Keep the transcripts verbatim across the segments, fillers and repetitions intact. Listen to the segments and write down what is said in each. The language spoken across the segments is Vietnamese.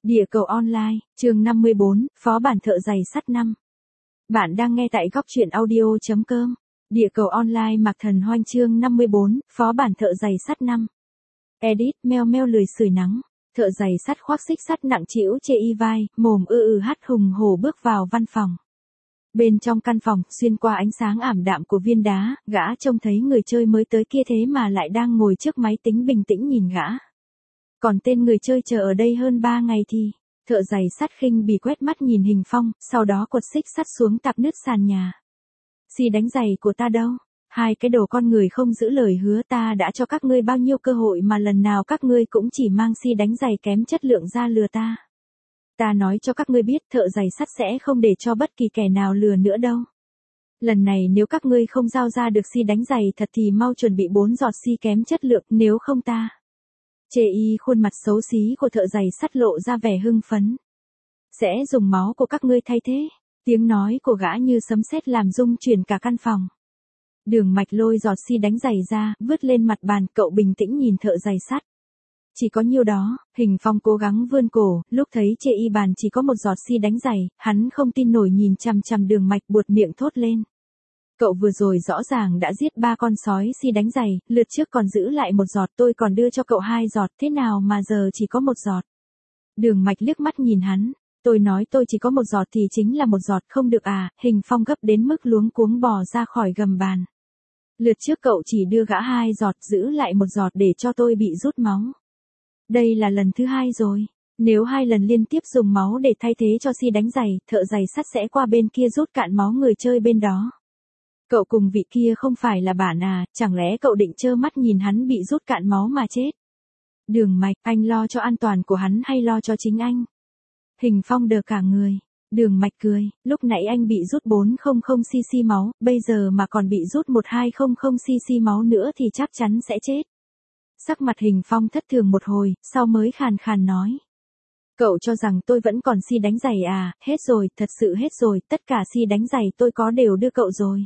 Địa cầu online, chương năm mươi bốn, Phó bản thợ giày sắt năm. Bạn đang nghe tại góc truyện audio chấm com. Địa cầu online Mạc Thần Hoanh chương năm mươi bốn, Phó bản thợ giày sắt năm. Edit, meo meo lười sưởi nắng. Thợ giày sắt khoác xích sắt nặng trĩu chê y vai, mồm ư ư hắt hùng hổ bước vào văn phòng. Bên trong căn phòng, xuyên qua ánh sáng ảm đạm của viên đá, gã trông thấy người chơi mới tới kia thế mà lại đang ngồi trước máy tính bình tĩnh nhìn gã. Còn tên người chơi chờ ở đây hơn ba ngày thì, thợ giày sắt khinh bỉ quét mắt nhìn Hình Phong, sau đó quật xích sắt xuống tạp nứt sàn nhà. Xi đánh giày của ta đâu? Hai cái đồ con người không giữ lời hứa, ta đã cho các ngươi bao nhiêu cơ hội mà lần nào các ngươi cũng chỉ mang xi đánh giày kém chất lượng ra lừa ta. Ta nói cho các ngươi biết thợ giày sắt sẽ không để cho bất kỳ kẻ nào lừa nữa đâu. Lần này nếu các ngươi không giao ra được xi đánh giày thật thì mau chuẩn bị bốn giọt xi kém chất lượng, nếu không ta. Chê y khuôn mặt xấu xí của thợ giày sắt lộ ra vẻ hưng phấn. Sẽ dùng máu của các ngươi thay thế. Tiếng nói của gã như sấm sét làm rung chuyển cả căn phòng. Đường Mạch lôi giọt xi đánh giày ra, vứt lên mặt bàn, cậu bình tĩnh nhìn thợ giày sắt. Chỉ có nhiêu đó, Hình Phong cố gắng vươn cổ, lúc thấy chê y bàn chỉ có một giọt xi đánh giày, hắn không tin nổi nhìn chằm chằm Đường Mạch buột miệng thốt lên. Cậu vừa rồi rõ ràng đã giết ba con sói xi đánh giày, lượt trước còn giữ lại một giọt, tôi còn đưa cho cậu hai giọt, thế nào mà giờ chỉ có một giọt. Đường Mạch liếc mắt nhìn hắn, tôi nói tôi chỉ có một giọt thì chính là một giọt, không được à. Hình Phong gấp đến mức luống cuống bò ra khỏi gầm bàn. Lượt trước cậu chỉ đưa gã hai giọt, giữ lại một giọt để cho tôi bị rút máu. Đây là lần thứ hai rồi, nếu hai lần liên tiếp dùng máu để thay thế cho xi đánh giày, thợ giày sắt sẽ qua bên kia rút cạn máu người chơi bên đó. Cậu cùng vị kia không phải là bạn à, chẳng lẽ cậu định trơ mắt nhìn hắn bị rút cạn máu mà chết? Đường Mạch, anh lo cho an toàn của hắn hay lo cho chính anh? Hình Phong đờ cả người. Đường Mạch cười, lúc nãy anh bị rút bốn trăm xê-xê máu, bây giờ mà còn bị rút một nghìn hai trăm xê-xê máu nữa thì chắc chắn sẽ chết. Sắc mặt Hình Phong thất thường một hồi, sau mới khàn khàn nói. Cậu cho rằng tôi vẫn còn xi đánh giày à? Hết rồi, thật sự hết rồi, tất cả xi đánh giày tôi có đều đưa cậu rồi.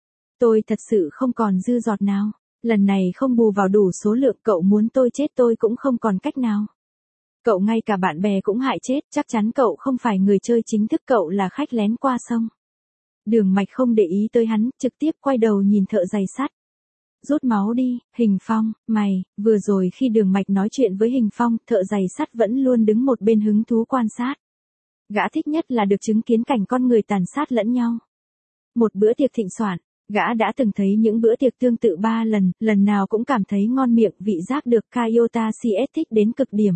Tôi thật sự không còn dư giọt nào. Lần này không bù vào đủ số lượng, cậu muốn tôi chết tôi cũng không còn cách nào. Cậu ngay cả bạn bè cũng hại chết, chắc chắn cậu không phải người chơi chính thức, cậu là khách lén qua sông. Đường Mạch không để ý tới hắn, trực tiếp quay đầu nhìn thợ giày sắt. Rút máu đi, Hình Phong, mày. Vừa rồi khi Đường Mạch nói chuyện với Hình Phong, thợ giày sắt vẫn luôn đứng một bên hứng thú quan sát. Gã thích nhất là được chứng kiến cảnh con người tàn sát lẫn nhau. Một bữa tiệc thịnh soạn. Gã đã từng thấy những bữa tiệc tương tự ba lần, lần nào cũng cảm thấy ngon miệng, vị giác được Kayota xê ét thích đến cực điểm.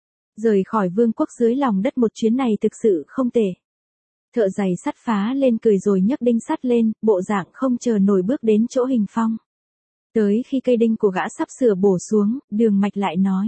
Rời khỏi vương quốc dưới lòng đất một chuyến này thực sự không tệ. Thợ giày sắt phá lên cười rồi nhấc đinh sắt lên, bộ dạng không chờ nổi bước đến chỗ Hình Phong. Tới khi cây đinh của gã sắp sửa bổ xuống, Đường Mạch lại nói.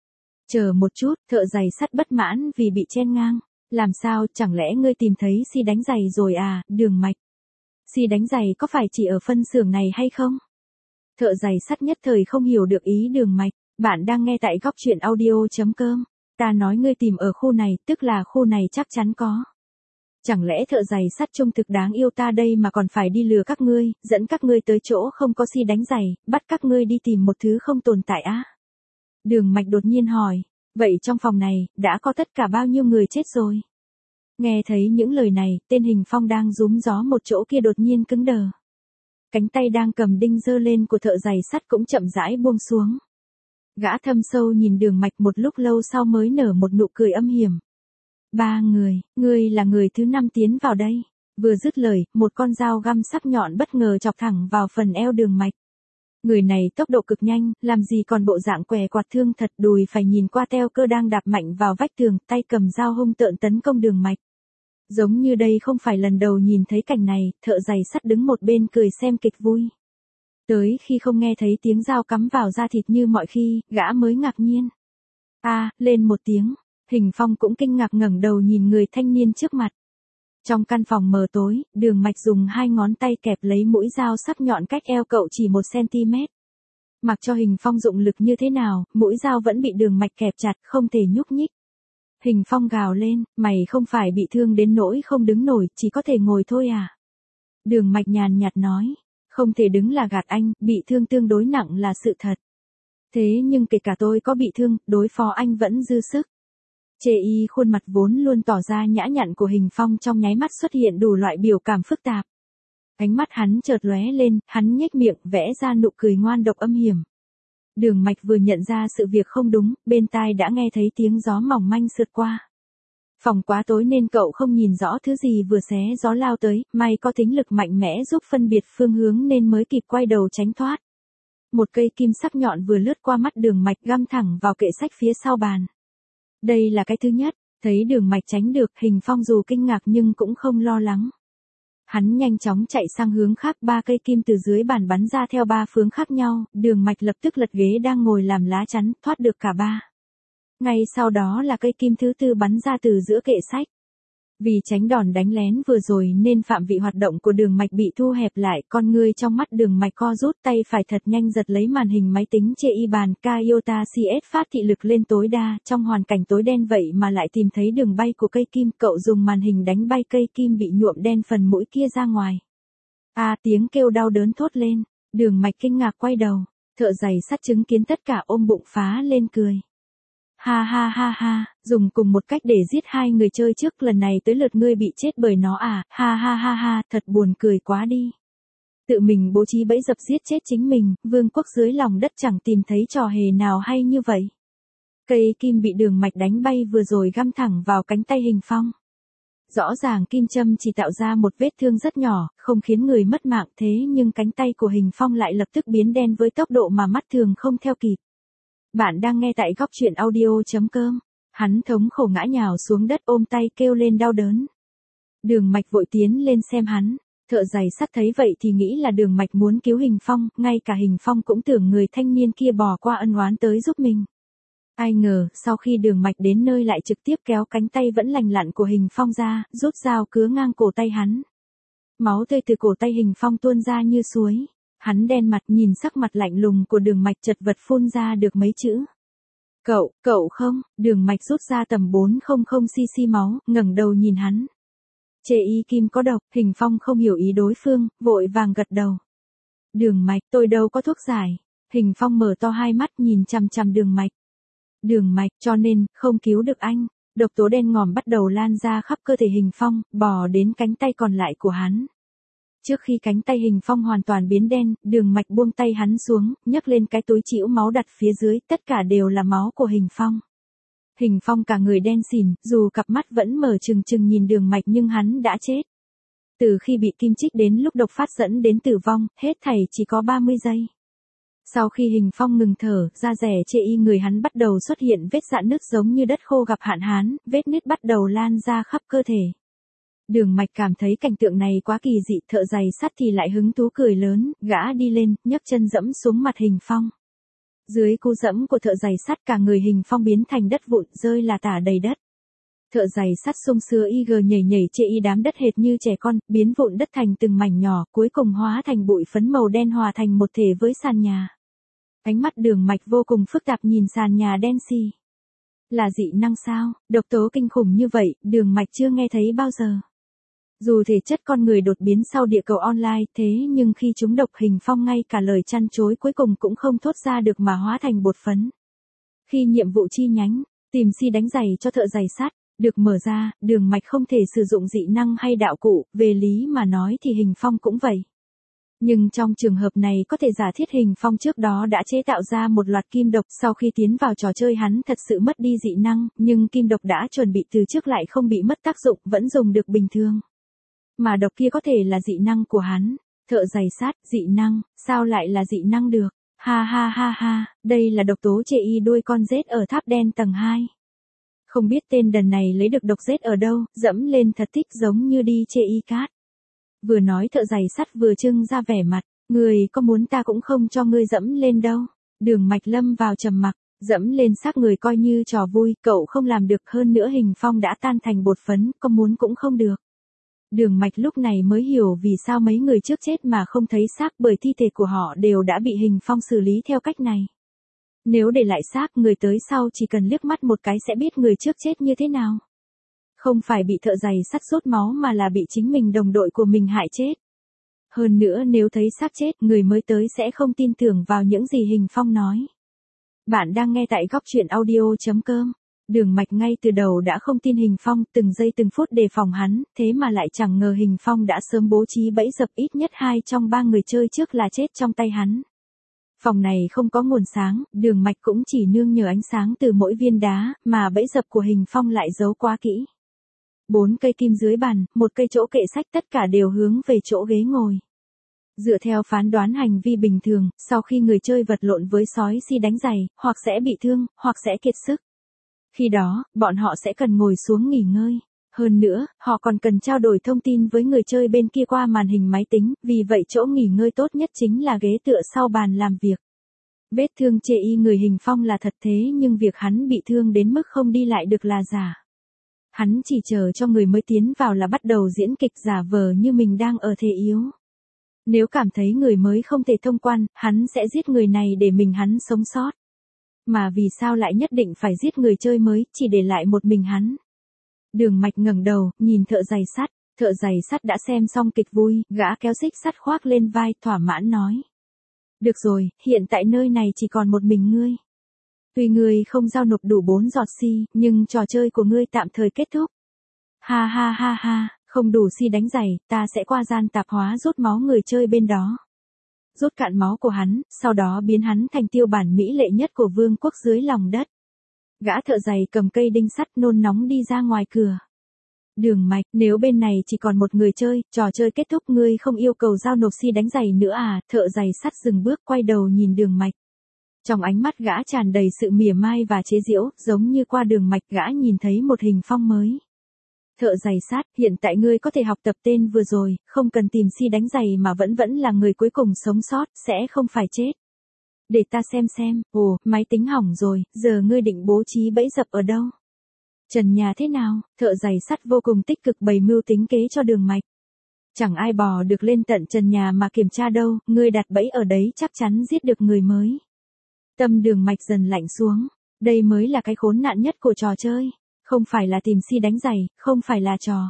Chờ một chút, thợ giày sắt bất mãn vì bị chen ngang. Làm sao, chẳng lẽ ngươi tìm thấy xi đánh giày rồi à, Đường Mạch? Xi đánh giày có phải chỉ ở phân xưởng này hay không? Thợ giày sắt nhất thời không hiểu được ý Đường Mạch. Bạn đang nghe tại góc truyện audio chấm com. Ta nói ngươi tìm ở khu này, tức là khu này chắc chắn có. Chẳng lẽ thợ giày sắt trung thực đáng yêu ta đây mà còn phải đi lừa các ngươi, dẫn các ngươi tới chỗ không có xi đánh giày, bắt các ngươi đi tìm một thứ không tồn tại á? Đường Mạch đột nhiên hỏi, vậy trong phòng này, đã có tất cả bao nhiêu người chết rồi? Nghe thấy những lời này, tên Hình Phong đang rúm gió một chỗ kia đột nhiên cứng đờ. Cánh tay đang cầm đinh giơ lên của thợ giày sắt cũng chậm rãi buông xuống. Gã thâm sâu nhìn Đường Mạch một lúc lâu sau mới nở một nụ cười âm hiểm. Ba người, ngươi là người thứ năm tiến vào đây. Vừa dứt lời, một con dao găm sắc nhọn bất ngờ chọc thẳng vào phần eo Đường Mạch. Người này tốc độ cực nhanh, làm gì còn bộ dạng què quạt thương thật, đùi phải nhìn qua teo cơ đang đạp mạnh vào vách tường, tay cầm dao hung tợn tấn công Đường Mạch. Giống như đây không phải lần đầu nhìn thấy cảnh này, thợ giày sắt đứng một bên cười xem kịch vui. Tới khi không nghe thấy tiếng dao cắm vào da thịt như mọi khi, gã mới ngạc nhiên. A, à, lên một tiếng, Hình Phong cũng kinh ngạc ngẩng đầu nhìn người thanh niên trước mặt. Trong căn phòng mờ tối, Đường Mạch dùng hai ngón tay kẹp lấy mũi dao sắc nhọn cách eo cậu chỉ một xăng-ti-mét. Mặc cho Hình Phong dụng lực như thế nào, mũi dao vẫn bị Đường Mạch kẹp chặt, không thể nhúc nhích. Hình Phong gào lên, mày không phải bị thương đến nỗi không đứng nổi, chỉ có thể ngồi thôi à? Đường Mạch nhàn nhạt nói, không thể đứng là gạt anh, bị thương tương đối nặng là sự thật. Thế nhưng kể cả tôi có bị thương, đối phó anh vẫn dư sức. Chê y khuôn mặt vốn luôn tỏ ra nhã nhặn của Hình Phong trong nháy mắt xuất hiện đủ loại biểu cảm phức tạp. Ánh mắt hắn chợt lóe lên, hắn nhếch miệng vẽ ra nụ cười ngoan độc âm hiểm. Đường Mạch vừa nhận ra sự việc không đúng, bên tai đã nghe thấy tiếng gió mỏng manh sượt qua. Phòng quá tối nên cậu không nhìn rõ thứ gì vừa xé gió lao tới, may có tính lực mạnh mẽ giúp phân biệt phương hướng nên mới kịp quay đầu tránh thoát. Một cây kim sắc nhọn vừa lướt qua mắt Đường Mạch găm thẳng vào kệ sách phía sau bàn. Đây là cái thứ nhất, thấy Đường Mạch tránh được, Hình Phong dù kinh ngạc nhưng cũng không lo lắng. Hắn nhanh chóng chạy sang hướng khác, ba cây kim từ dưới bàn bắn ra theo ba hướng khác nhau, Đường Mạch lập tức lật ghế đang ngồi làm lá chắn, thoát được cả ba. Ngay sau đó là cây kim thứ tư bắn ra từ giữa kệ sách. Vì tránh đòn đánh lén vừa rồi nên phạm vị hoạt động của Đường Mạch bị thu hẹp lại, con ngươi trong mắt Đường Mạch co rút, tay phải thật nhanh giật lấy màn hình máy tính chê y bàn Kaiota xê ét phát thị lực lên tối đa, trong hoàn cảnh tối đen vậy mà lại tìm thấy đường bay của cây kim, cậu dùng màn hình đánh bay cây kim bị nhuộm đen phần mũi kia ra ngoài. A à, tiếng kêu đau đớn thốt lên, Đường Mạch kinh ngạc quay đầu, thợ giày sắt chứng kiến tất cả ôm bụng phá lên cười. Ha ha ha ha, dùng cùng một cách để giết hai người chơi trước, lần này tới lượt ngươi bị chết bởi nó à, ha ha ha ha, thật buồn cười quá đi. Tự mình bố trí bẫy dập giết chết chính mình, vương quốc dưới lòng đất chẳng tìm thấy trò hề nào hay như vậy. Cây kim bị Đường Mạch đánh bay vừa rồi găm thẳng vào cánh tay Hình Phong. Rõ ràng kim châm chỉ tạo ra một vết thương rất nhỏ, không khiến người mất mạng, thế nhưng cánh tay của Hình Phong lại lập tức biến đen với tốc độ mà mắt thường không theo kịp. Bạn đang nghe tại góc truyện audio chấm com. Hắn thống khổ ngã nhào xuống đất ôm tay kêu lên đau đớn. Đường Mạch vội tiến lên xem hắn. Thợ giày sắt thấy vậy thì nghĩ là Đường Mạch muốn cứu Hình Phong, ngay cả Hình Phong cũng tưởng người thanh niên kia bỏ qua ân oán tới giúp mình. Ai ngờ, sau khi Đường Mạch đến nơi lại trực tiếp kéo cánh tay vẫn lành lặn của Hình Phong ra, rút dao cứa ngang cổ tay hắn. Máu tươi từ cổ tay Hình Phong tuôn ra như suối. Hắn đen mặt nhìn sắc mặt lạnh lùng của Đường Mạch chật vật phun ra được mấy chữ. Cậu, cậu không, Đường Mạch rút ra tầm bốn trăm xăng-ti-lít máu, ngẩng đầu nhìn hắn. Chê y kim có độc, Hình Phong không hiểu ý đối phương, vội vàng gật đầu. Đường Mạch, tôi đâu có thuốc giải. Hình Phong mở to hai mắt nhìn chằm chằm Đường Mạch. Đường Mạch, cho nên, không cứu được anh. Độc tố đen ngòm bắt đầu lan ra khắp cơ thể Hình Phong, bò đến cánh tay còn lại của hắn. Trước khi cánh tay Hình Phong hoàn toàn biến đen, Đường Mạch buông tay hắn xuống, nhấc lên cái túi trĩu máu đặt phía dưới, tất cả đều là máu của Hình Phong. Hình Phong cả người đen xỉn, dù cặp mắt vẫn mở trừng trừng nhìn Đường Mạch nhưng hắn đã chết. Từ khi bị kim chích đến lúc độc phát dẫn đến tử vong, hết thảy chỉ có ba mươi giây. Sau khi Hình Phong ngừng thở, da rẻ chê y người hắn bắt đầu xuất hiện vết rạn nứt giống như đất khô gặp hạn hán, vết nứt bắt đầu lan ra khắp cơ thể. Đường Mạch cảm thấy cảnh tượng này quá kỳ dị, thợ giày sắt thì lại hứng thú cười lớn, gã đi lên, nhấc chân dẫm xuống mặt Hình Phong. Dưới cú dẫm của thợ giày sắt cả người Hình Phong biến thành đất vụn, rơi là tả đầy đất. Thợ giày sắt sung sưa y gờ nhảy nhảy chê y đám đất hệt như trẻ con, biến vụn đất thành từng mảnh nhỏ, cuối cùng hóa thành bụi phấn màu đen hòa thành một thể với sàn nhà. Ánh mắt Đường Mạch vô cùng phức tạp nhìn sàn nhà đen xì. Là dị năng sao? Độc tố kinh khủng như vậy, Đường Mạch chưa nghe thấy bao giờ. Dù thể chất con người đột biến sau địa cầu online, thế nhưng khi chúng độc Hình Phong ngay cả lời chăn chối cuối cùng cũng không thốt ra được mà hóa thành bột phấn. Khi nhiệm vụ chi nhánh, tìm si đánh giày cho thợ giày sắt, được mở ra, Đường Mạch không thể sử dụng dị năng hay đạo cụ, về lý mà nói thì Hình Phong cũng vậy. Nhưng trong trường hợp này có thể giả thiết Hình Phong trước đó đã chế tạo ra một loạt kim độc, sau khi tiến vào trò chơi hắn thật sự mất đi dị năng, nhưng kim độc đã chuẩn bị từ trước lại không bị mất tác dụng, vẫn dùng được bình thường. Mà độc kia có thể là dị năng của hắn. Thợ giày sắt, dị năng, sao lại là dị năng được? Ha ha ha ha, đây là độc tố chê y đuôi con rết ở tháp đen tầng hai. Không biết tên đần này lấy được độc rết ở đâu, dẫm lên thật thích giống như đi chê y cát. Vừa nói thợ giày sắt vừa trưng ra vẻ mặt, người có muốn ta cũng không cho ngươi dẫm lên đâu. Đường Mạch lâm vào trầm mặc, dẫm lên xác người coi như trò vui, cậu không làm được, hơn nữa Hình Phong đã tan thành bột phấn, có muốn cũng không được. Đường Mạch lúc này mới hiểu vì sao mấy người trước chết mà không thấy xác, bởi thi thể của họ đều đã bị Hình Phong xử lý theo cách này. Nếu để lại xác, người tới sau chỉ cần liếc mắt một cái sẽ biết người trước chết như thế nào. Không phải bị thợ giày sắt sốt máu mà là bị chính mình đồng đội của mình hại chết. Hơn nữa nếu thấy xác chết, người mới tới sẽ không tin tưởng vào những gì Hình Phong nói. Bạn đang nghe tại góc truyện audio chấm com. Đường Mạch ngay từ đầu đã không tin Hình Phong, từng giây từng phút đề phòng hắn, thế mà lại chẳng ngờ Hình Phong đã sớm bố trí bẫy dập, ít nhất hai trong ba người chơi trước là chết trong tay hắn. Phòng này không có nguồn sáng, Đường Mạch cũng chỉ nương nhờ ánh sáng từ mỗi viên đá, mà bẫy dập của Hình Phong lại giấu quá kỹ. Bốn cây kim dưới bàn, một cây chỗ kệ sách, tất cả đều hướng về chỗ ghế ngồi. Dựa theo phán đoán hành vi bình thường, sau khi người chơi vật lộn với sói si đánh giày, hoặc sẽ bị thương, hoặc sẽ kiệt sức. Khi đó, bọn họ sẽ cần ngồi xuống nghỉ ngơi. Hơn nữa, họ còn cần trao đổi thông tin với người chơi bên kia qua màn hình máy tính, vì vậy chỗ nghỉ ngơi tốt nhất chính là ghế tựa sau bàn làm việc. Vết thương chê y người Hình Phong là thật, thế nhưng việc hắn bị thương đến mức không đi lại được là giả. Hắn chỉ chờ cho người mới tiến vào là bắt đầu diễn kịch giả vờ như mình đang ở thế yếu. Nếu cảm thấy người mới không thể thông quan, hắn sẽ giết người này để mình hắn sống sót. Mà vì sao lại nhất định phải giết người chơi mới, chỉ để lại một mình hắn? Đường Mạch ngẩng đầu, nhìn thợ giày sắt. Thợ giày sắt đã xem xong kịch vui, gã kéo xích sắt khoác lên vai, thỏa mãn nói. Được rồi, hiện tại nơi này chỉ còn một mình ngươi. Tuy ngươi không giao nộp đủ bốn giọt si, nhưng trò chơi của ngươi tạm thời kết thúc. Ha ha ha ha, không đủ si đánh giày, ta sẽ qua gian tạp hóa rút máu người chơi bên đó. Rút cạn máu của hắn, sau đó biến hắn thành tiêu bản mỹ lệ nhất của vương quốc dưới lòng đất. Gã thợ giày cầm cây đinh sắt nôn nóng đi ra ngoài cửa. Đường Mạch, nếu bên này chỉ còn một người chơi, trò chơi kết thúc, ngươi không yêu cầu giao nộp si đánh giày nữa à? Thợ giày sắt dừng bước, quay đầu nhìn Đường Mạch. Trong ánh mắt gã tràn đầy sự mỉa mai và chế giễu, giống như qua Đường Mạch gã nhìn thấy một Hình Phong mới. Thợ giày sát, hiện tại ngươi có thể học tập tên vừa rồi, không cần tìm si đánh giày mà vẫn vẫn là người cuối cùng sống sót, sẽ không phải chết. Để ta xem xem, ồ, máy tính hỏng rồi, giờ ngươi định bố trí bẫy dập ở đâu? Trần nhà thế nào? Thợ giày sắt vô cùng tích cực bày mưu tính kế cho Đường Mạch. Chẳng ai bò được lên tận trần nhà mà kiểm tra đâu, ngươi đặt bẫy ở đấy chắc chắn giết được người mới. Tâm Đường Mạch dần lạnh xuống, đây mới là cái khốn nạn nhất của trò chơi. Không phải là tìm si đánh giày, không phải là trò.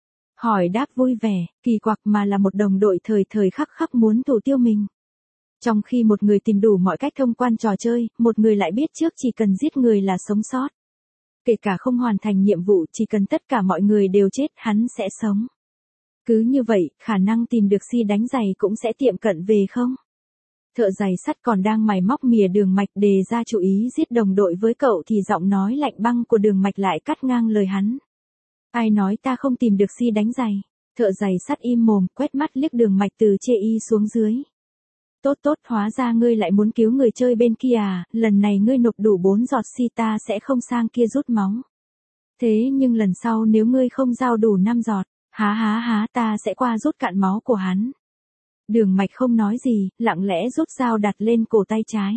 Hỏi đáp vui vẻ, kỳ quặc mà là một đồng đội thời thời khắc khắc muốn thủ tiêu mình. Trong khi một người tìm đủ mọi cách thông quan trò chơi, một người lại biết trước chỉ cần giết người là sống sót. Kể cả không hoàn thành nhiệm vụ, chỉ cần tất cả mọi người đều chết, hắn sẽ sống. Cứ như vậy, khả năng tìm được si đánh giày cũng sẽ tiệm cận về không? Thợ giày sắt còn đang mày móc mỉa Đường Mạch đề ra chủ ý giết đồng đội với cậu thì giọng nói lạnh băng của Đường Mạch lại cắt ngang lời hắn. Ai nói ta không tìm được si đánh giày? Thợ giày sắt im mồm, quét mắt liếc Đường Mạch từ chê y xuống dưới. Tốt tốt, hóa ra ngươi lại muốn cứu người chơi bên kia à, lần này ngươi nộp đủ bốn giọt si ta sẽ không sang kia rút máu. Thế nhưng lần sau nếu ngươi không giao đủ năm giọt, há há há ta sẽ qua rút cạn máu của hắn. Đường Mạch không nói gì, lặng lẽ rút dao đặt lên cổ tay trái.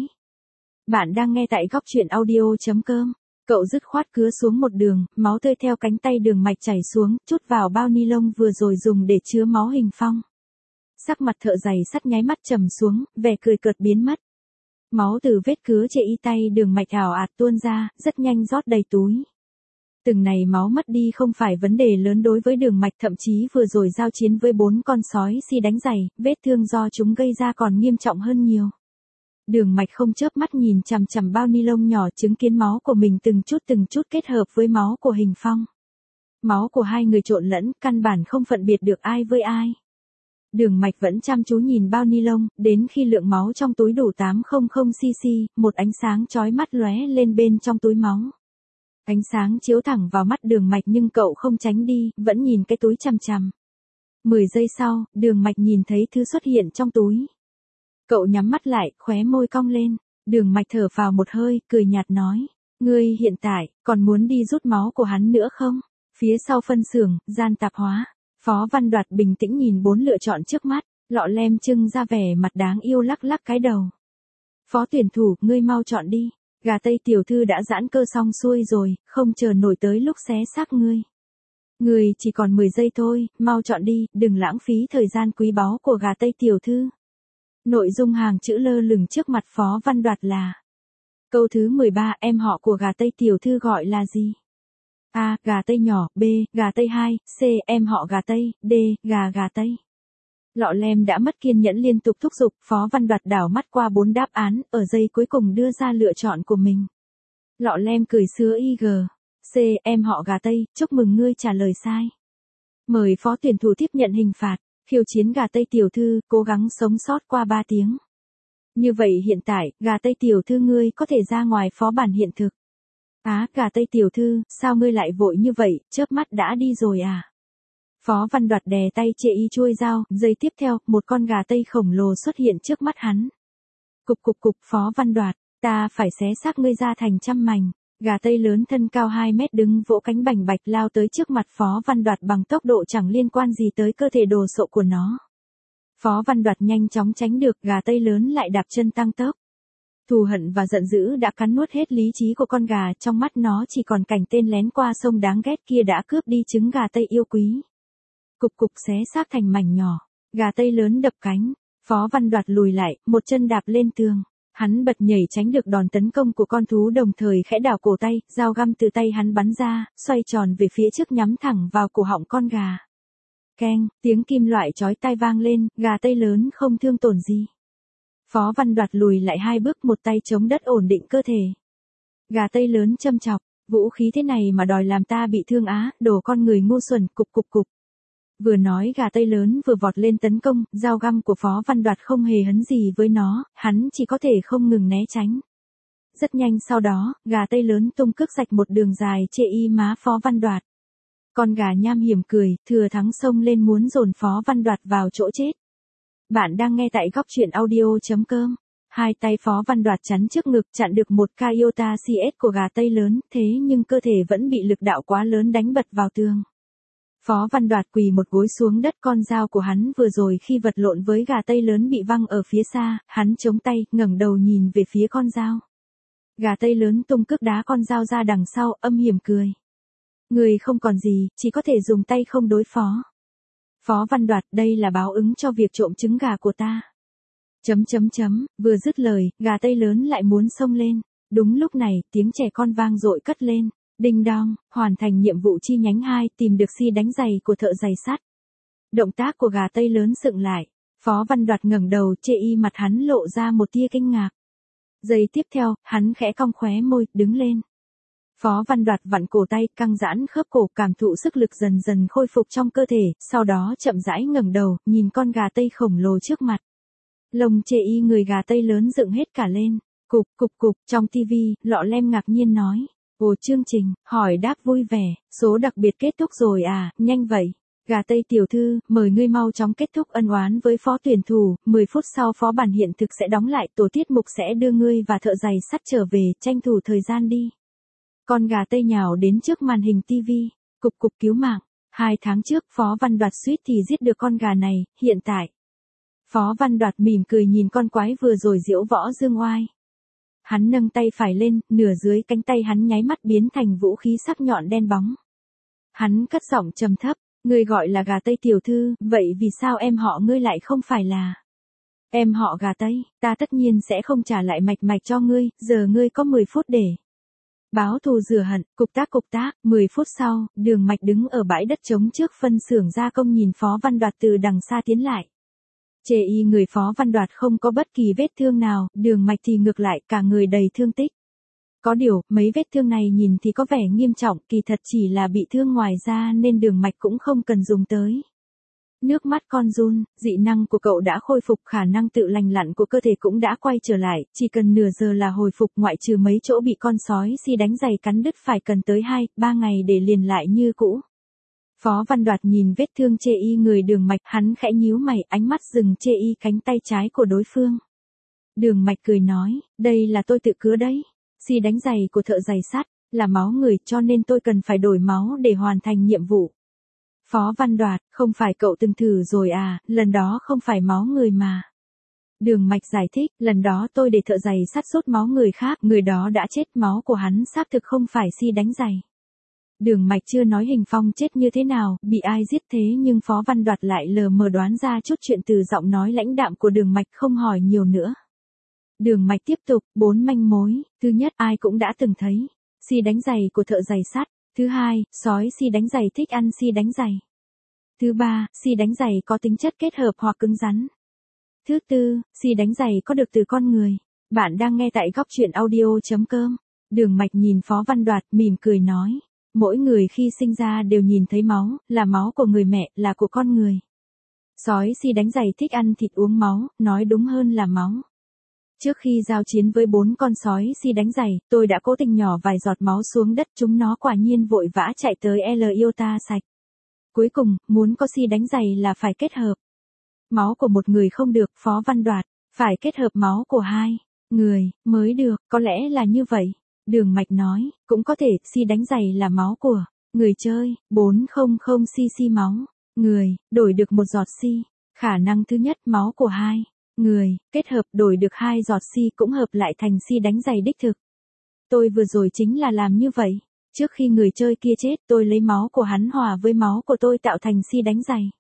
Bạn đang nghe tại góc truyện audio chấm com. Cậu dứt khoát cứa xuống một đường, máu tươi theo cánh tay Đường Mạch chảy xuống, chút vào bao ni lông vừa rồi dùng để chứa máu Hình Phong. Sắc mặt thợ giày sắt nháy mắt trầm xuống, vẻ cười cợt biến mất. Máu từ vết cứa chê y tay Đường Mạch ảo ạt tuôn ra, rất nhanh rót đầy túi. Từng này máu mất đi không phải vấn đề lớn đối với Đường Mạch, thậm chí vừa rồi giao chiến với bốn con sói si đánh giày, vết thương do chúng gây ra còn nghiêm trọng hơn nhiều. Đường Mạch không chớp mắt nhìn chằm chằm bao ni lông nhỏ, chứng kiến máu của mình từng chút từng chút kết hợp với máu của Hình Phong. Máu của hai người trộn lẫn, căn bản không phân biệt được ai với ai. Đường Mạch vẫn chăm chú nhìn bao ni lông, đến khi lượng máu trong túi đủ tám trăm xăng-ti-xăng, một ánh sáng chói mắt lóe lên bên trong túi máu. Ánh sáng chiếu thẳng vào mắt Đường Mạch nhưng cậu không tránh đi, vẫn nhìn cái túi chằm chằm. Mười giây sau, Đường Mạch nhìn thấy thứ xuất hiện trong túi. Cậu nhắm mắt lại, khóe môi cong lên. Đường Mạch thở vào một hơi, cười nhạt nói. Ngươi hiện tại, còn muốn đi rút máu của hắn nữa không? Phía sau phân xưởng, gian tạp hóa. Phó Văn Đoạt bình tĩnh nhìn bốn lựa chọn trước mắt, lọ lem trưng ra vẻ mặt đáng yêu lắc lắc cái đầu. Phó tuyển thủ, ngươi mau chọn đi. Gà Tây tiểu thư đã giãn cơ xong xuôi rồi, không chờ nổi tới lúc xé xác ngươi. Ngươi chỉ còn mười giây thôi, mau chọn đi, đừng lãng phí thời gian quý báu của Gà Tây tiểu thư. Nội dung hàng chữ lơ lửng trước mặt Phó Văn Đoạt là. Câu thứ mười ba, em họ của Gà Tây tiểu thư gọi là gì? A. Gà Tây nhỏ, B. Gà Tây hai, C. Em họ Gà Tây, D. Gà Gà Tây. Lọ lem đã mất kiên nhẫn liên tục thúc giục, Phó Văn Đoạt đảo mắt qua bốn đáp án, ở giây cuối cùng đưa ra lựa chọn của mình. Lọ lem cười sứa i giê. C. Em họ gà Tây, chúc mừng ngươi trả lời sai. Mời phó tuyển thủ tiếp nhận hình phạt. Khiêu chiến gà Tây tiểu thư, cố gắng sống sót qua ba tiếng. Như vậy hiện tại, gà Tây tiểu thư ngươi có thể ra ngoài phó bản hiện thực. Á, gà Tây tiểu thư, sao ngươi lại vội như vậy, chớp mắt đã đi rồi à? Phó Văn Đoạt đè tay chê y chuôi dao, giây tiếp theo, một con gà Tây khổng lồ xuất hiện trước mắt hắn. Cục cục cục, Phó Văn Đoạt, ta phải xé xác ngươi ra thành trăm mảnh. Gà Tây lớn thân cao hai mét đứng vỗ cánh bành bạch lao tới trước mặt Phó Văn Đoạt bằng tốc độ chẳng liên quan gì tới cơ thể đồ sộ của nó. Phó Văn Đoạt nhanh chóng tránh được, gà Tây lớn lại đạp chân tăng tốc. Thù hận và giận dữ đã cắn nuốt hết lý trí của con gà, trong mắt nó chỉ còn cảnh tên lén qua sông đáng ghét kia đã cướp đi trứng gà Tây yêu quý. Cục cục xé xác thành mảnh nhỏ, gà Tây lớn đập cánh, Phó Văn Đoạt lùi lại, một chân đạp lên tường. Hắn bật nhảy tránh được đòn tấn công của con thú đồng thời khẽ đảo cổ tay, dao găm từ tay hắn bắn ra, xoay tròn về phía trước nhắm thẳng vào cổ họng con gà. Keng, tiếng kim loại chói tai vang lên, gà Tây lớn không thương tổn gì. Phó Văn Đoạt lùi lại hai bước, một tay chống đất ổn định cơ thể. Gà Tây lớn châm chọc, vũ khí thế này mà đòi làm ta bị thương á, đồ con người ngu xuẩn, cục cục cục. Vừa nói gà Tây lớn vừa vọt lên tấn công, dao găm của Phó Văn Đoạt không hề hấn gì với nó, hắn chỉ có thể không ngừng né tránh. Rất nhanh sau đó, gà Tây lớn tung cước rạch một đường dài chê y má Phó Văn Đoạt. Con gà nham hiểm cười, thừa thắng xông lên muốn dồn Phó Văn Đoạt vào chỗ chết. Bạn đang nghe tại góc truyện audio chấm com. Hai tay Phó Văn Đoạt chắn trước ngực chặn được một Kyota xê ét của gà Tây lớn, thế nhưng cơ thể vẫn bị lực đạo quá lớn đánh bật vào tường. Phó Văn Đoạt quỳ một gối xuống đất, con dao của hắn vừa rồi khi vật lộn với gà Tây lớn bị văng ở phía xa, hắn chống tay, ngẩng đầu nhìn về phía con dao. Gà Tây lớn tung cước đá con dao ra đằng sau, âm hiểm cười. Người không còn gì, chỉ có thể dùng tay không đối phó. Phó Văn Đoạt, đây là báo ứng cho việc trộm trứng gà của ta. Chấm chấm chấm, vừa dứt lời, gà Tây lớn lại muốn xông lên. Đúng lúc này, tiếng trẻ con vang dội cất lên. Đinh đong, hoàn thành nhiệm vụ chi nhánh hai, tìm được si đánh giày của thợ giày sắt. Động tác của gà Tây lớn sững lại. Phó Văn Đoạt ngẩng đầu, chê y mặt hắn lộ ra một tia kinh ngạc. Giây tiếp theo, hắn khẽ cong khóe môi, đứng lên. Phó Văn Đoạt vặn cổ tay, căng giãn khớp cổ, cảm thụ sức lực dần dần khôi phục trong cơ thể, sau đó chậm rãi ngẩng đầu, nhìn con gà Tây khổng lồ trước mặt. Lông chê y người gà Tây lớn dựng hết cả lên. Cục, cục cục, trong tivi, Lọ Lem ngạc nhiên nói. Ồ, chương trình, hỏi đáp vui vẻ, số đặc biệt kết thúc rồi à, nhanh vậy. Gà Tây tiểu thư, mời ngươi mau chóng kết thúc ân oán với phó tuyển thủ, mười phút sau phó bản hiện thực sẽ đóng lại, tổ tiết mục sẽ đưa ngươi và thợ giày sắt trở về, tranh thủ thời gian đi. Con gà Tây nhào đến trước màn hình tivi, cục cục cứu mạng. Hai tháng trước, Phó Văn Đoạt suýt thì giết được con gà này, hiện tại. Phó Văn Đoạt mỉm cười nhìn con quái vừa rồi diễu võ dương oai. Hắn nâng tay phải lên, nửa dưới cánh tay hắn nháy mắt biến thành vũ khí sắc nhọn đen bóng. Hắn cất giọng trầm thấp, ngươi gọi là gà Tây tiểu thư, vậy vì sao em họ ngươi lại không phải là em họ gà Tây, ta tất nhiên sẽ không trả lại mạch mạch cho ngươi, giờ ngươi có mười phút để báo thù rửa hận. Cục tác cục tác, mười phút sau, Đường Mạch đứng ở bãi đất trống trước phân xưởng gia công nhìn Phó Văn Đoạt từ đằng xa tiến lại. Chê y người Phó Văn Đoạt không có bất kỳ vết thương nào, Đường Mạch thì ngược lại, cả người đầy thương tích. Có điều, mấy vết thương này nhìn thì có vẻ nghiêm trọng, kỳ thật chỉ là bị thương ngoài da nên Đường Mạch cũng không cần dùng tới. Nước mắt con run, dị năng của cậu đã khôi phục, khả năng tự lành lặn của cơ thể cũng đã quay trở lại, chỉ cần nửa giờ là hồi phục, ngoại trừ mấy chỗ bị con sói si đánh giày cắn đứt phải cần tới hai, ba ngày để liền lại như cũ. Phó Văn Đoạt nhìn vết thương chê y người Đường Mạch, hắn khẽ nhíu mày, ánh mắt dừng chê y cánh tay trái của đối phương. Đường Mạch cười nói, đây là tôi tự cứa đấy. Si đánh giày của thợ giày sắt, là máu người cho nên tôi cần phải đổi máu để hoàn thành nhiệm vụ. Phó Văn Đoạt, không phải cậu từng thử rồi à, lần đó không phải máu người mà. Đường Mạch giải thích, lần đó tôi để thợ giày sắt sốt máu người khác, người đó đã chết, máu của hắn xác thực không phải si đánh giày. Đường Mạch chưa nói Hình Phong chết như thế nào, bị ai giết thế nhưng Phó Văn Đoạt lại lờ mờ đoán ra chút chuyện từ giọng nói lãnh đạm của Đường Mạch, không hỏi nhiều nữa. Đường Mạch tiếp tục, bốn manh mối, thứ nhất ai cũng đã từng thấy, si đánh giày của thợ giày sắt. Thứ hai, sói si đánh giày thích ăn si đánh giày. Thứ ba, si đánh giày có tính chất kết hợp hoặc cứng rắn. Thứ tư, si đánh giày có được từ con người. Bạn đang nghe tại góc truyện audio chấm com. Đường Mạch nhìn Phó Văn Đoạt mỉm cười nói. Mỗi người khi sinh ra đều nhìn thấy máu, là máu của người mẹ, là của con người. Sói si đánh giày thích ăn thịt uống máu, nói đúng hơn là máu. Trước khi giao chiến với bốn con sói si đánh giày, tôi đã cố tình nhỏ vài giọt máu xuống đất, chúng nó quả nhiên vội vã chạy tới L Iota sạch. Cuối cùng, muốn có si đánh giày là phải kết hợp. Máu của một người không được, Phó Văn Đoạt, phải kết hợp máu của hai người mới được, có lẽ là như vậy. Đường Mạch nói, cũng có thể si đánh giày là máu của người chơi, bốn trăm xê-xê máu người, đổi được một giọt si. Khả năng thứ nhất, máu của hai người, kết hợp đổi được hai giọt si cũng hợp lại thành si đánh giày đích thực. Tôi vừa rồi chính là làm như vậy. Trước khi người chơi kia chết, tôi lấy máu của hắn hòa với máu của tôi tạo thành si đánh giày.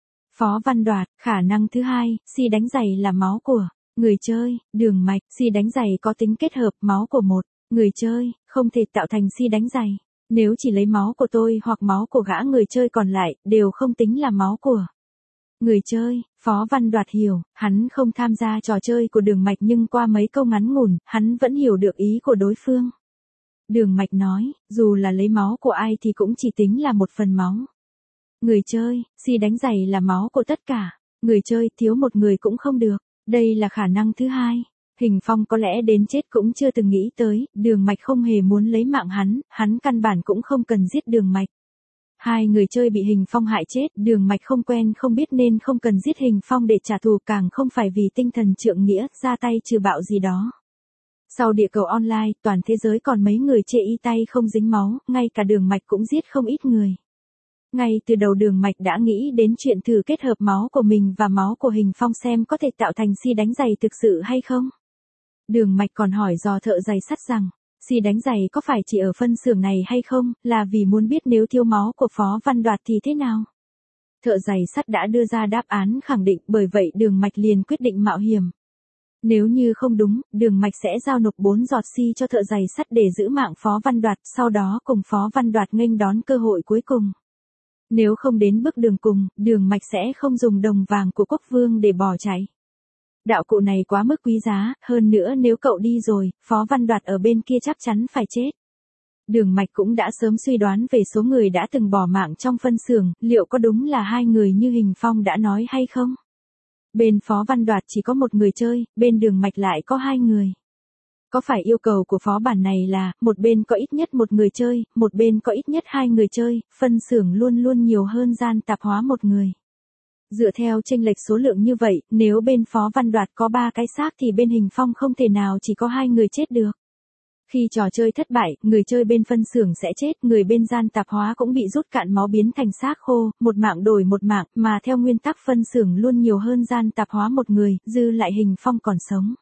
Phó Văn Đoạt, khả năng thứ hai, si đánh giày là máu của người chơi, Đường Mạch, si đánh giày có tính kết hợp máu của một người chơi, không thể tạo thành si đánh giày. Nếu chỉ lấy máu của tôi hoặc máu của gã người chơi còn lại, đều không tính là máu của người chơi. Phó Văn Đoạt hiểu, hắn không tham gia trò chơi của Đường Mạch nhưng qua mấy câu ngắn ngủn, hắn vẫn hiểu được ý của đối phương. Đường Mạch nói, dù là lấy máu của ai thì cũng chỉ tính là một phần máu. Người chơi, si đánh giày là máu của tất cả. Người chơi thiếu một người cũng không được. Đây là khả năng thứ hai. Hình Phong có lẽ đến chết cũng chưa từng nghĩ tới, Đường Mạch không hề muốn lấy mạng hắn, hắn căn bản cũng không cần giết Đường Mạch. Hai người chơi bị Hình Phong hại chết, Đường Mạch không quen không biết nên không cần giết Hình Phong để trả thù, càng không phải vì tinh thần trượng nghĩa, ra tay trừ bạo gì đó. Sau địa cầu online, toàn thế giới còn mấy người chê y tay không dính máu, ngay cả Đường Mạch cũng giết không ít người. Ngay từ đầu Đường Mạch đã nghĩ đến chuyện thử kết hợp máu của mình và máu của Hình Phong xem có thể tạo thành si đánh giày thực sự hay không. Đường Mạch còn hỏi dò thợ giày sắt rằng, si đánh giày có phải chỉ ở phân xưởng này hay không, là vì muốn biết nếu thiếu máu của Phó Văn Đoạt thì thế nào. Thợ giày sắt đã đưa ra đáp án khẳng định, bởi vậy Đường Mạch liền quyết định mạo hiểm. Nếu như không đúng, Đường Mạch sẽ giao nộp bốn giọt si cho thợ giày sắt để giữ mạng Phó Văn Đoạt, sau đó cùng Phó Văn Đoạt nghênh đón cơ hội cuối cùng. Nếu không đến bước đường cùng, Đường Mạch sẽ không dùng đồng vàng của quốc vương để bỏ chạy. Đạo cụ này quá mức quý giá, hơn nữa nếu cậu đi rồi, Phó Văn Đoạt ở bên kia chắc chắn phải chết. Đường Mạch cũng đã sớm suy đoán về số người đã từng bỏ mạng trong phân xưởng, liệu có đúng là hai người như Hình Phong đã nói hay không? Bên Phó Văn Đoạt chỉ có một người chơi, bên Đường Mạch lại có hai người. Có phải yêu cầu của phó bản này là, một bên có ít nhất một người chơi, một bên có ít nhất hai người chơi, phân xưởng luôn luôn nhiều hơn gian tạp hóa một người. Dựa theo chênh lệch số lượng như vậy, nếu bên Phó Văn Đoạt có ba cái xác thì bên Hình Phong không thể nào chỉ có hai người chết được. Khi trò chơi thất bại, người chơi bên phân xưởng sẽ chết, người bên gian tạp hóa cũng bị rút cạn máu biến thành xác khô, một mạng đổi một mạng, mà theo nguyên tắc phân xưởng luôn nhiều hơn gian tạp hóa một người, dư lại Hình Phong còn sống.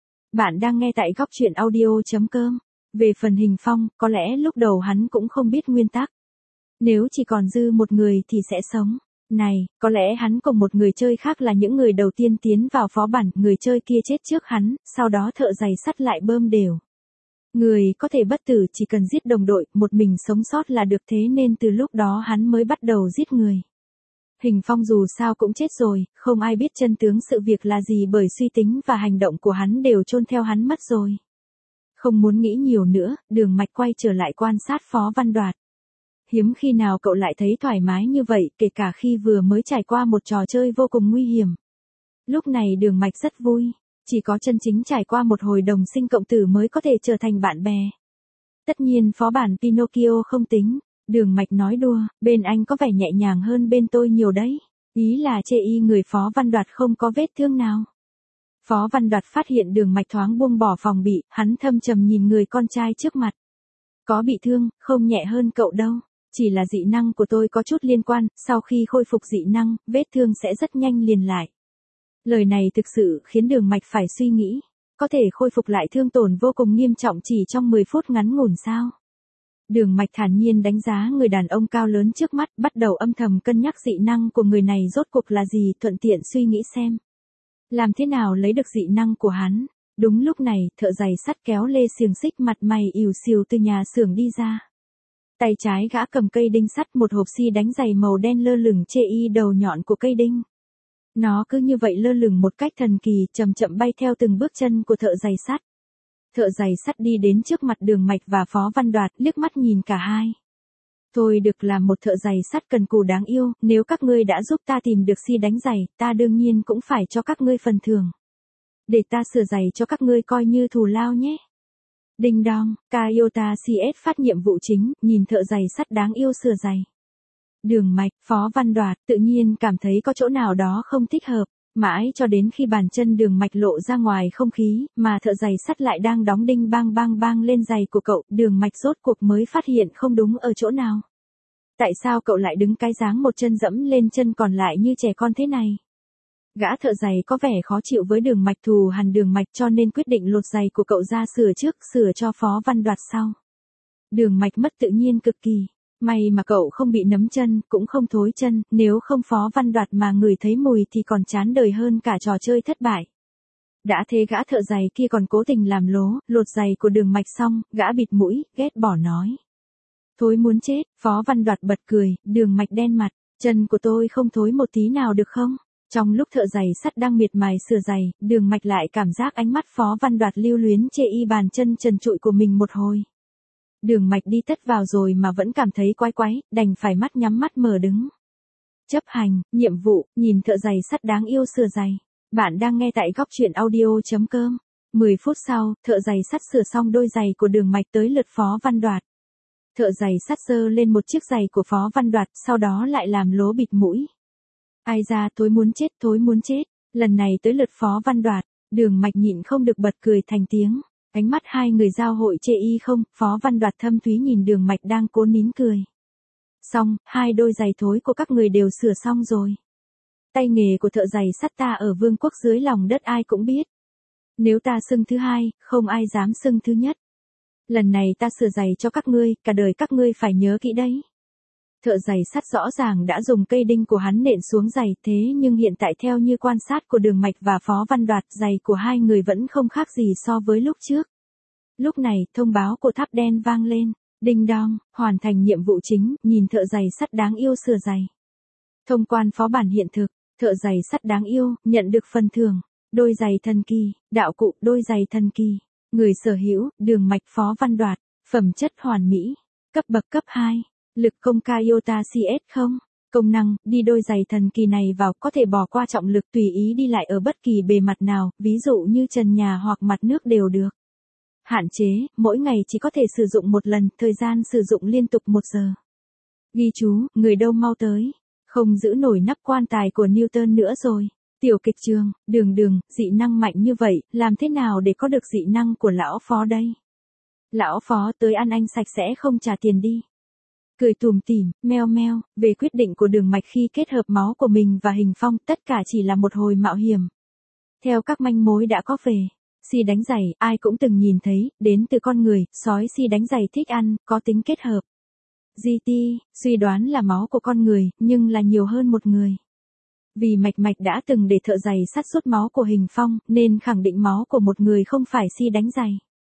Bạn đang nghe tại góc truyện audio chấm com. Về phần Hình Phong, có lẽ lúc đầu hắn cũng không biết nguyên tắc. Nếu chỉ còn dư một người thì sẽ sống. Này, có lẽ hắn cùng một người chơi khác là những người đầu tiên tiến vào phó bản, người chơi kia chết trước hắn, sau đó thợ giày sắt lại bơm đều. Người có thể bất tử chỉ cần giết đồng đội, một mình sống sót là được, thế nên từ lúc đó hắn mới bắt đầu giết người. Hình Phong dù sao cũng chết rồi, không ai biết chân tướng sự việc là gì bởi suy tính và hành động của hắn đều chôn theo hắn mất rồi. Không muốn nghĩ nhiều nữa, Đường Mạch quay trở lại quan sát Phó Văn Đoạt. Hiếm khi nào cậu lại thấy thoải mái như vậy, kể cả khi vừa mới trải qua một trò chơi vô cùng nguy hiểm. Lúc này Đường Mạch rất vui, chỉ có chân chính trải qua một hồi đồng sinh cộng tử mới có thể trở thành bạn bè. Tất nhiên phó bản Pinocchio không tính. Đường Mạch nói đùa, bên anh có vẻ nhẹ nhàng hơn bên tôi nhiều đấy. Ý là chê y người Phó Văn Đoạt không có vết thương nào. Phó Văn Đoạt phát hiện Đường Mạch thoáng buông bỏ phòng bị, hắn thâm trầm nhìn người con trai trước mặt. Có bị thương, không nhẹ hơn cậu đâu. Chỉ là dị năng của tôi có chút liên quan, sau khi khôi phục dị năng, vết thương sẽ rất nhanh liền lại. Lời này thực sự khiến Đường Mạch phải suy nghĩ. Có thể khôi phục lại thương tổn vô cùng nghiêm trọng chỉ trong mười phút ngắn ngủn sao? Đường Mạch thản nhiên đánh giá người đàn ông cao lớn trước mắt, bắt đầu âm thầm cân nhắc dị năng của người này rốt cuộc là gì, thuận tiện suy nghĩ xem. Làm thế nào lấy được dị năng của hắn? Đúng lúc này, thợ giày sắt kéo lê xiềng xích mặt mày ỉu xìu từ nhà xưởng đi ra. Tay trái gã cầm cây đinh sắt, một hộp xi đánh giày màu đen lơ lửng chê y đầu nhọn của cây đinh. Nó cứ như vậy lơ lửng một cách thần kỳ, chậm chậm bay theo từng bước chân của thợ giày sắt. Thợ giày sắt đi đến trước mặt Đường Mạch và Phó Văn Đoạt, liếc mắt nhìn cả hai. Tôi được làm một thợ giày sắt cần cù đáng yêu, nếu các ngươi đã giúp ta tìm được si đánh giày, ta đương nhiên cũng phải cho các ngươi phần thưởng. Để ta sửa giày cho các ngươi coi như thù lao nhé. Đinh đong, Toyota xê ét phát nhiệm vụ chính, nhìn thợ giày sắt đáng yêu sửa giày. Đường Mạch, Phó Văn Đoạt tự nhiên cảm thấy có chỗ nào đó không thích hợp, mãi cho đến khi bàn chân Đường Mạch lộ ra ngoài không khí, mà thợ giày sắt lại đang đóng đinh bang bang bang lên giày của cậu, Đường Mạch rốt cuộc mới phát hiện không đúng ở chỗ nào. Tại sao cậu lại đứng cái dáng một chân dẫm lên chân còn lại như trẻ con thế này? Gã thợ giày có vẻ khó chịu với Đường Mạch thù hằn Đường Mạch cho nên quyết định lột giày của cậu ra sửa trước, sửa cho Phó Văn Đoạt sau. Đường Mạch mất tự nhiên cực kỳ. May mà cậu không bị nấm chân, cũng không thối chân, nếu không Phó Văn Đoạt mà ngửi thấy mùi thì còn chán đời hơn cả trò chơi thất bại. Đã thế gã thợ giày kia còn cố tình làm lố, lột giày của Đường Mạch xong, gã bịt mũi, ghét bỏ nói. Thối muốn chết, Phó Văn Đoạt bật cười, Đường Mạch đen mặt, chân của tôi không thối một tí nào được không? Trong lúc thợ giày sắt đang miệt mài sửa giày, Đường Mạch lại cảm giác ánh mắt Phó Văn Đoạt lưu luyến chê y bàn chân trần trụi của mình một hồi. Đường Mạch đi tất vào rồi mà vẫn cảm thấy quái quái, đành phải mắt nhắm mắt mở đứng. Chấp hành, nhiệm vụ, nhìn thợ giày sắt đáng yêu sửa giày. Bạn đang nghe tại góc truyện audio chấm com. mười phút sau, thợ giày sắt sửa xong đôi giày của Đường Mạch tới lượt Phó Văn Đoạt. Thợ giày sắt giơ lên một chiếc giày của Phó Văn Đoạt, sau đó lại làm lố bịt mũi. Ai ra thối muốn chết, thối muốn chết. Lần này tới lượt Phó Văn Đoạt, Đường Mạch nhịn không được bật cười thành tiếng. Ánh mắt hai người giao hội chê y không, Phó Văn Đoạt thâm thúy nhìn Đường Mạch đang cố nín cười. Xong, hai đôi giày thối của các người đều sửa xong rồi. Tay nghề của thợ giày sắt ta ở vương quốc dưới lòng đất ai cũng biết. Nếu ta xưng thứ hai, không ai dám xưng thứ nhất. Lần này ta sửa giày cho các ngươi, cả đời các ngươi phải nhớ kỹ đấy. Thợ giày sắt rõ ràng đã dùng cây đinh của hắn nện xuống giày, thế nhưng hiện tại theo như quan sát của Đường Mạch và Phó Văn Đoạt, giày của hai người vẫn không khác gì so với lúc trước. Lúc này, thông báo của tháp đen vang lên, đinh đong, hoàn thành nhiệm vụ chính, nhìn thợ giày sắt đáng yêu sửa giày. Thông quan phó bản hiện thực, thợ giày sắt đáng yêu, nhận được phần thưởng, đôi giày thần kỳ, đạo cụ, đôi giày thần kỳ, người sở hữu, Đường Mạch Phó Văn Đoạt, phẩm chất hoàn mỹ, cấp bậc cấp hai. Lực công Toyota xê ét không. Công năng, đi đôi giày thần kỳ này vào có thể bỏ qua trọng lực tùy ý đi lại ở bất kỳ bề mặt nào, ví dụ như trần nhà hoặc mặt nước đều được. Hạn chế, mỗi ngày chỉ có thể sử dụng một lần, thời gian sử dụng liên tục một giờ. Ghi chú, người đâu mau tới. Không giữ nổi nắp quan tài của Newton nữa rồi. Tiểu kịch trường, Đường Đường, dị năng mạnh như vậy, làm thế nào để có được dị năng của lão Phó đây? Lão Phó tới ăn anh sạch sẽ không trả tiền đi. Cười tùm tìm, meo meo, về quyết định của Đường Mạch khi kết hợp máu của mình và Hình Phong, tất cả chỉ là một hồi mạo hiểm. Theo các manh mối đã có về, si đánh giày, ai cũng từng nhìn thấy, đến từ con người, sói si đánh giày thích ăn, có tính kết hợp. giê tê, suy đoán là máu của con người, nhưng là nhiều hơn một người. Vì Mạch Mạch đã từng để thợ giày sắt sút máu của Hình Phong, nên khẳng định máu của một người không phải si đánh giày.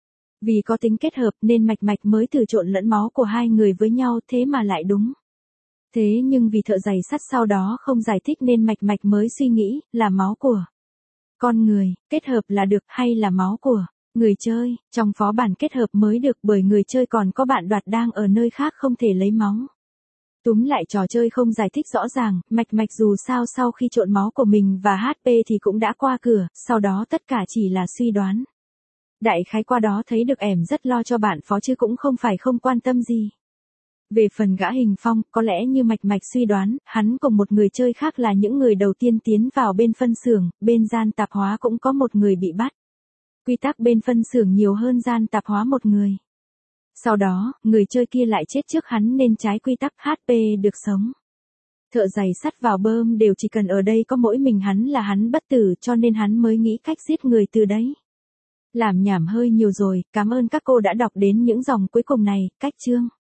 Vì có tính kết hợp nên Mạch Mạch mới thử trộn lẫn máu của hai người với nhau, thế mà lại đúng. Thế nhưng vì thợ giày sắt sau đó không giải thích nên Mạch Mạch mới suy nghĩ là máu của con người, kết hợp là được hay là máu của người chơi, trong phó bản kết hợp mới được bởi người chơi còn có bạn Đoạt đang ở nơi khác không thể lấy máu. Túm lại trò chơi không giải thích rõ ràng, Mạch Mạch dù sao sau khi trộn máu của mình và hát pê thì cũng đã qua cửa, sau đó tất cả chỉ là suy đoán. Đại khái qua đó thấy được ẻm rất lo cho bạn Phó chứ cũng không phải không quan tâm gì. Về phần gã Hình Phong, có lẽ như Mạch Mạch suy đoán, hắn cùng một người chơi khác là những người đầu tiên tiến vào bên phân xưởng, bên gian tạp hóa cũng có một người bị bắt. Quy tắc bên phân xưởng nhiều hơn gian tạp hóa một người. Sau đó, người chơi kia lại chết trước hắn nên trái quy tắc hát pê được sống. Thợ giày sắt vào bơm đều chỉ cần ở đây có mỗi mình hắn là hắn bất tử cho nên hắn mới nghĩ cách giết người từ đấy. Làm nhảm hơi nhiều rồi, cảm ơn các cô đã đọc đến những dòng cuối cùng này, cách chương.